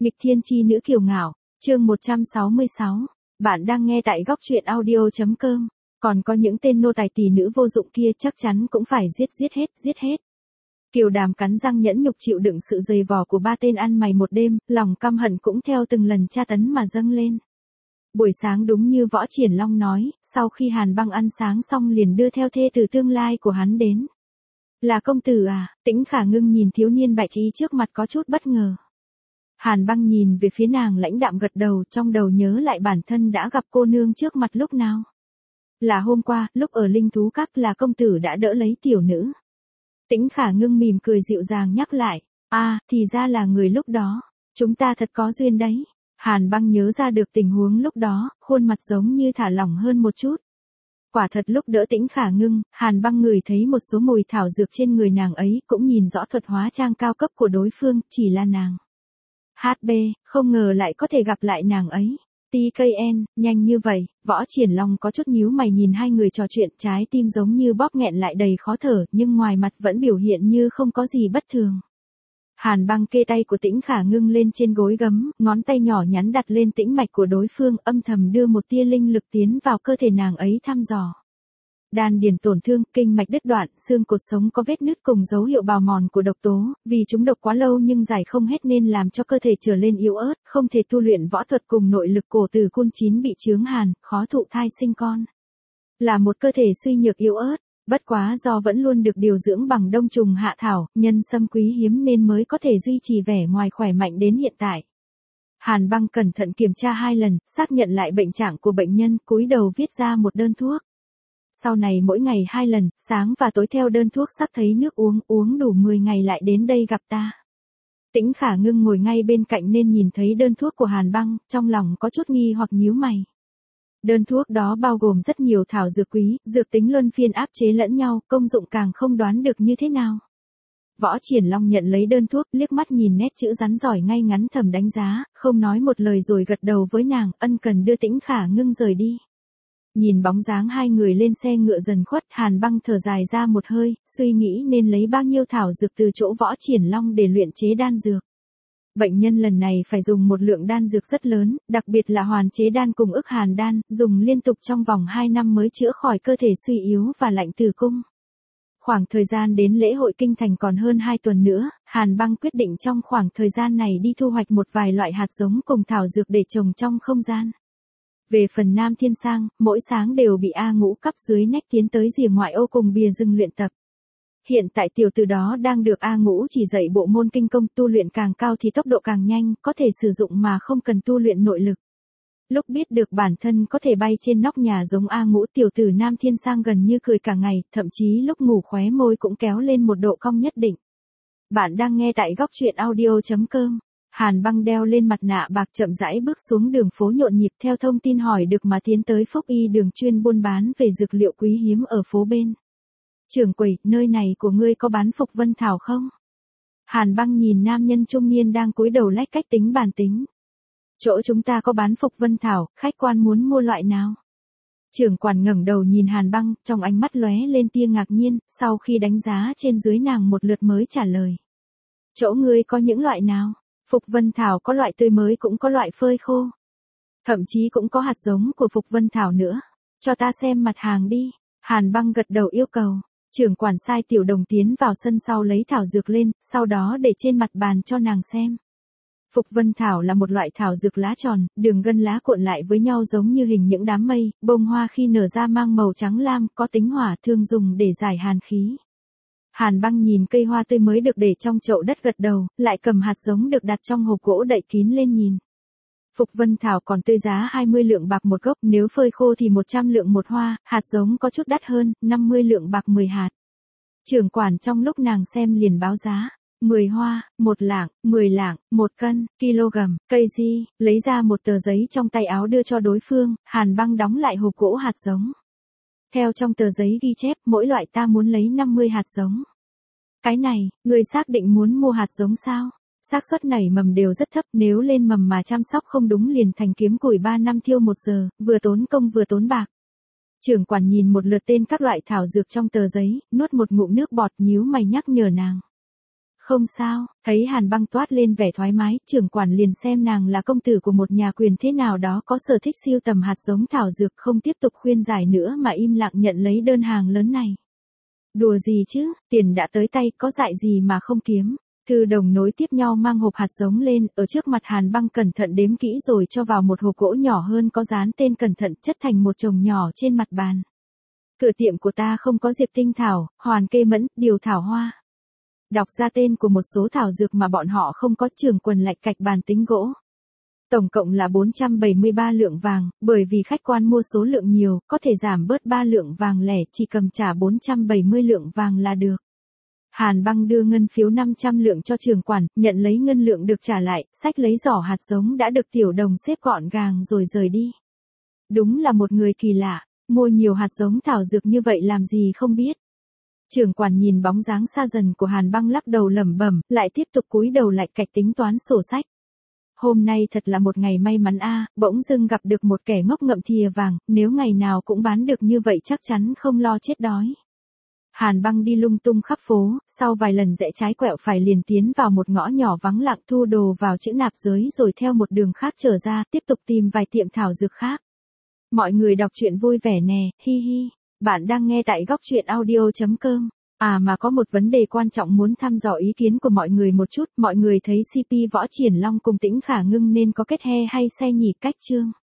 Nghịch thiên chi nữ kiều ngạo, chương 166. Bạn đang nghe tại góc truyện audio.com. Còn có những tên nô tài tỷ nữ vô dụng kia chắc chắn cũng phải giết hết. Kiều Đàm cắn răng nhẫn nhục chịu đựng sự dày vò của ba tên ăn mày một đêm, lòng căm hận cũng theo từng lần tra tấn mà dâng lên. Buổi sáng đúng như Võ Triển Long nói, sau khi Hàn Băng ăn sáng xong liền đưa theo thê tử tương lai của hắn đến. Là công tử à? Tĩnh Khả Ngưng nhìn thiếu niên bạch y trước mặt có chút bất ngờ. Hàn Băng nhìn về phía nàng lãnh đạm gật đầu, trong đầu nhớ lại bản thân đã gặp cô nương trước mặt lúc nào. Là hôm qua, lúc ở Linh Thú Các là công tử đã đỡ lấy tiểu nữ. Tĩnh Khả Ngưng mỉm cười dịu dàng nhắc lại, thì ra là người lúc đó, chúng ta thật có duyên đấy. Hàn Băng nhớ ra được tình huống lúc đó, khuôn mặt giống như thả lỏng hơn một chút. Quả thật lúc đỡ Tĩnh Khả Ngưng, Hàn Băng ngửi thấy một số mùi thảo dược trên người nàng ấy, cũng nhìn rõ thuật hóa trang cao cấp của đối phương, chỉ là nàng. HB, không ngờ lại có thể gặp lại nàng ấy. TKN, nhanh như vậy, Võ Triển Long có chút nhíu mày nhìn hai người trò chuyện, trái tim giống như bóp nghẹn lại đầy khó thở, nhưng ngoài mặt vẫn biểu hiện như không có gì bất thường. Hàn Băng kê tay của Tĩnh Khả Ngưng lên trên gối gấm, ngón tay nhỏ nhắn đặt lên tĩnh mạch của đối phương, âm thầm đưa một tia linh lực tiến vào cơ thể nàng ấy thăm dò. Đan điền tổn thương, kinh mạch đứt đoạn, xương cột sống có vết nứt cùng dấu hiệu bào mòn của độc tố, vì chúng độc quá lâu nhưng giải không hết nên làm cho cơ thể trở lên yếu ớt, không thể tu luyện võ thuật cùng nội lực, cổ tử cung 9 bị chướng hàn, khó thụ thai sinh con. Là một cơ thể suy nhược yếu ớt, bất quá do vẫn luôn được điều dưỡng bằng đông trùng hạ thảo, nhân sâm quý hiếm nên mới có thể duy trì vẻ ngoài khỏe mạnh đến hiện tại. Hàn Băng cẩn thận kiểm tra 2 lần, xác nhận lại bệnh trạng của bệnh nhân, cúi đầu viết ra một đơn thuốc. Sau này mỗi ngày 2 lần, sáng và tối theo đơn thuốc sắc thấy nước uống đủ 10 ngày lại đến đây gặp ta. Tĩnh Khả Ngưng ngồi ngay bên cạnh nên nhìn thấy đơn thuốc của Hàn Băng, trong lòng có chút nghi hoặc nhíu mày. Đơn thuốc đó bao gồm rất nhiều thảo dược quý, dược tính luân phiên áp chế lẫn nhau, công dụng càng không đoán được như thế nào. Võ Triển Long nhận lấy đơn thuốc, liếc mắt nhìn nét chữ rắn giỏi ngay ngắn thầm đánh giá, không nói một lời rồi gật đầu với nàng, ân cần đưa Tĩnh Khả Ngưng rời đi. Nhìn bóng dáng hai người lên xe ngựa dần khuất, Hàn Băng thở dài ra một hơi, suy nghĩ nên lấy bao nhiêu thảo dược từ chỗ Võ Triển Long để luyện chế đan dược. Bệnh nhân lần này phải dùng một lượng đan dược rất lớn, đặc biệt là hoàn chế đan cùng ức hàn đan, dùng liên tục trong vòng 2 năm mới chữa khỏi cơ thể suy yếu và lạnh tử cung. Khoảng thời gian đến lễ hội kinh thành còn hơn 2 tuần nữa, Hàn Băng quyết định trong khoảng thời gian này đi thu hoạch một vài loại hạt giống cùng thảo dược để trồng trong không gian. Về phần Nam Thiên Sang, mỗi sáng đều bị A Ngũ cắp dưới nách tiến tới rìa ngoại ô cùng bìa rừng luyện tập. Hiện tại tiểu tử đó đang được A Ngũ chỉ dạy bộ môn kinh công, tu luyện càng cao thì tốc độ càng nhanh, có thể sử dụng mà không cần tu luyện nội lực. Lúc biết được bản thân có thể bay trên nóc nhà giống A Ngũ, tiểu tử Nam Thiên Sang gần như cười cả ngày, thậm chí lúc ngủ khóe môi cũng kéo lên một độ cong nhất định. Bạn đang nghe tại góc truyện audio.com. Hàn Băng đeo lên mặt nạ bạc chậm rãi bước xuống đường phố nhộn nhịp, theo thông tin hỏi được mà tiến tới Phúc Y đường chuyên buôn bán về dược liệu quý hiếm ở phố bên. Trưởng quầy, nơi này của ngươi có bán Phục Vân Thảo không? Hàn Băng nhìn nam nhân trung niên đang cúi đầu lách cách tính bàn tính. Chỗ chúng ta có bán Phục Vân Thảo, khách quan muốn mua loại nào? Trưởng quản ngẩng đầu nhìn Hàn Băng, trong ánh mắt lóe lên tia ngạc nhiên, sau khi đánh giá trên dưới nàng một lượt mới trả lời. Chỗ ngươi có những loại nào? Phục Vân Thảo có loại tươi mới cũng có loại phơi khô. Thậm chí cũng có hạt giống của Phục Vân Thảo nữa. Cho ta xem mặt hàng đi. Hàn Băng gật đầu yêu cầu. Trưởng quản sai tiểu đồng tiến vào sân sau lấy thảo dược lên, sau đó để trên mặt bàn cho nàng xem. Phục Vân Thảo là một loại thảo dược lá tròn, đường gân lá cuộn lại với nhau giống như hình những đám mây, bông hoa khi nở ra mang màu trắng lam, có tính hỏa, thường dùng để giải hàn khí. Hàn Băng nhìn cây hoa tươi mới được để trong chậu đất gật đầu, lại cầm hạt giống được đặt trong hộp gỗ đậy kín lên nhìn. Phục Vân Thảo còn tươi giá 20 lượng bạc một gốc, nếu phơi khô thì 100 lượng một hoa, hạt giống có chút đắt hơn, 50 lượng bạc 10 hạt. Trưởng quản trong lúc nàng xem liền báo giá, 10 hoa, 1 lạng, 10 lạng, 1 cân, kg, cây gì, lấy ra một tờ giấy trong tay áo đưa cho đối phương, Hàn Băng đóng lại hộp gỗ hạt giống. Theo trong tờ giấy ghi chép, mỗi loại ta muốn lấy 50 hạt giống. Cái này, người xác định muốn mua hạt giống sao? Xác suất nảy mầm đều rất thấp, nếu lên mầm mà chăm sóc không đúng liền thành kiếm củi 3 năm thiêu 1 giờ, vừa tốn công vừa tốn bạc. Trưởng quản nhìn một lượt tên các loại thảo dược trong tờ giấy, nuốt một ngụm nước bọt, nhíu mày nhắc nhở nàng. Không sao, thấy Hàn Băng toát lên vẻ thoải mái, trưởng quản liền xem nàng là công tử của một nhà quyền thế nào đó có sở thích sưu tầm hạt giống thảo dược, không tiếp tục khuyên giải nữa mà im lặng nhận lấy đơn hàng lớn này. Đùa gì chứ, tiền đã tới tay, có dại gì mà không kiếm. Thư đồng nối tiếp nhau mang hộp hạt giống lên, ở trước mặt Hàn Băng cẩn thận đếm kỹ rồi cho vào một hộp gỗ nhỏ hơn có dán tên cẩn thận, chất thành một chồng nhỏ trên mặt bàn. Cửa tiệm của ta không có diệp tinh thảo, hoàn kê mẫn, điều thảo hoa. Đọc ra tên của một số thảo dược mà bọn họ không có, trưởng quần lạch cạch bàn tính gỗ. Tổng cộng là 473 lượng vàng, bởi vì khách quan mua số lượng nhiều, có thể giảm bớt 3 lượng vàng lẻ, chỉ cầm trả 470 lượng vàng là được. Hàn Băng đưa ngân phiếu 500 lượng cho trưởng quản, nhận lấy ngân lượng được trả lại, xách lấy giỏ hạt giống đã được tiểu đồng xếp gọn gàng rồi rời đi. Đúng là một người kỳ lạ, mua nhiều hạt giống thảo dược như vậy làm gì không biết. Trưởng quản nhìn bóng dáng xa dần của Hàn Băng lắc đầu lẩm bẩm, lại tiếp tục cúi đầu lại cạch tính toán sổ sách. Hôm nay thật là một ngày may mắn a, bỗng dưng gặp được một kẻ ngốc ngậm thìa vàng, nếu ngày nào cũng bán được như vậy chắc chắn không lo chết đói. Hàn Băng đi lung tung khắp phố, sau vài lần rẽ trái quẹo phải liền tiến vào một ngõ nhỏ vắng lặng, thu đồ vào chữ nạp giới rồi theo một đường khác trở ra, tiếp tục tìm vài tiệm thảo dược khác. Mọi người đọc truyện vui vẻ nè, hi hi. Bạn đang nghe tại góc truyện audio.com. À mà có một vấn đề quan trọng muốn thăm dò ý kiến của mọi người một chút, mọi người thấy CP Võ Triển Long cùng Tĩnh Khả Ngưng nên có kết he hay xe nhỉ cách chương?